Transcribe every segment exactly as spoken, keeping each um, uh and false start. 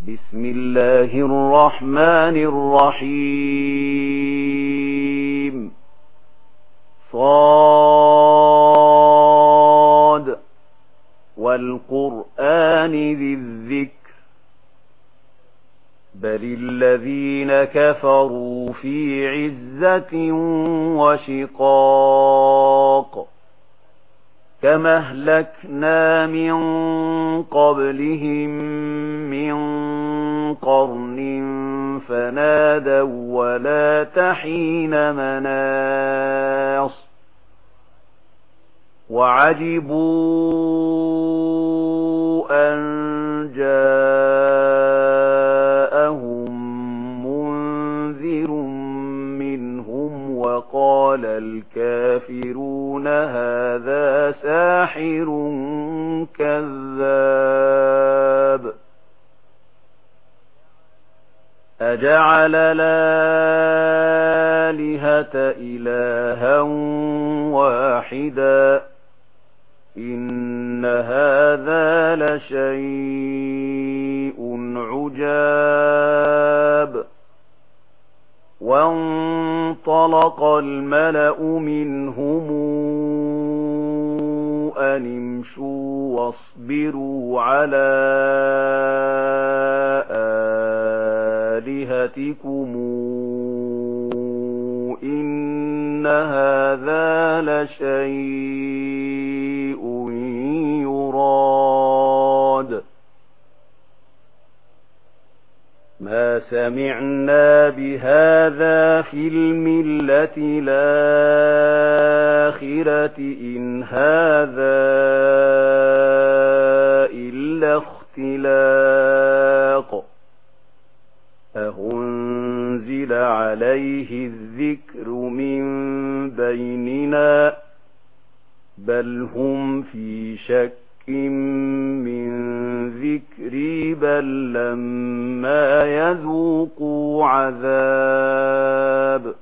بسم الله الرحمن الرحيم صاد والقرآن ذي الذكر بل الذين كفروا في عزة وشقاق كما أهلكنا من قبلهم من قرن فنادوا ولا تحين مناص وعجبوا أن جاءهم منذر منهم وقال الكافرون هذا ساحر كذاب أجعل الآلهة إلها واحدا إن هذا لشيء عجاب وانطلق الملأ منهم أن امشوا واصبروا على آلهتكم إن هذا لشيء يراد ما سمعنا بهذا في الملة الآخرة إن هذا إلا اختلاق أأنزل عليه الذكر من بيننا بل هم في شك من ذكري بل لما يذوقوا عذاب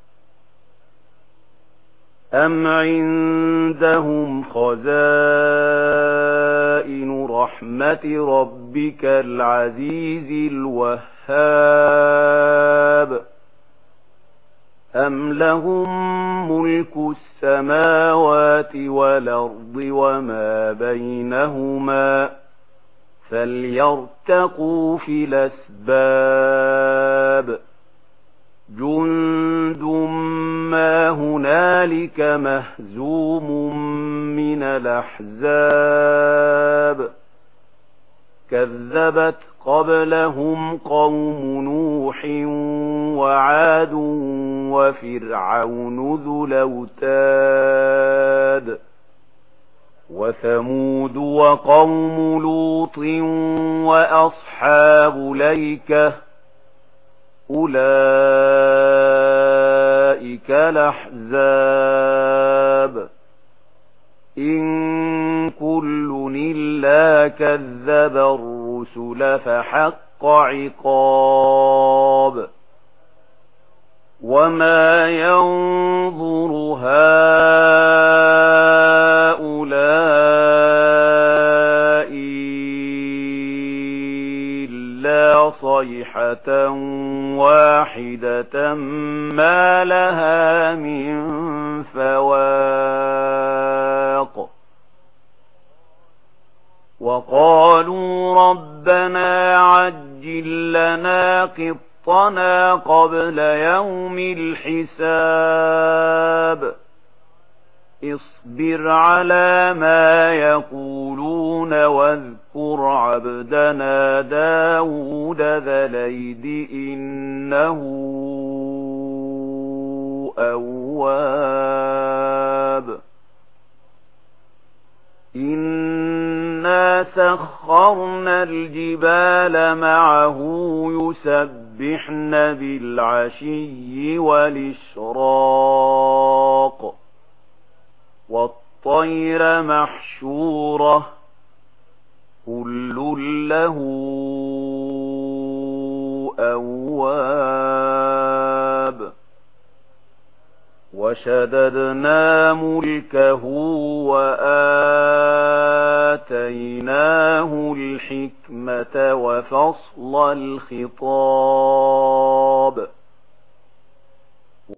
أم عندهم خزائن رحمة ربك العزيز الوهاب أم لهم ملك السماوات والأرض وما بينهما فليرتقوا في الأسباب جند ما هنالك مهزوم من الأحزاب كذبت قبلهم قوم نوح وعاد وفرعون ذو الأوتاد وثمود وقوم لوط وأصحاب الأيكة أولئك الأحزاب إن كل إلا كذب الرسل فحق عقاب وما ينظر هؤلاء إلا صيحة واحدة ما لها من فواق وقالوا ربنا عجل لنا قطنا قبل يوم الحساب اصبر على ما يقولون واذكر عبدنا داود ذا الأيد إنه أواب إنا سخرنا الجبال معه يسبحن بالعشي والإشراق والطير محشورة كل له أواب وشددنا ملكه وآتيناه الحكمة وفصل الخطاب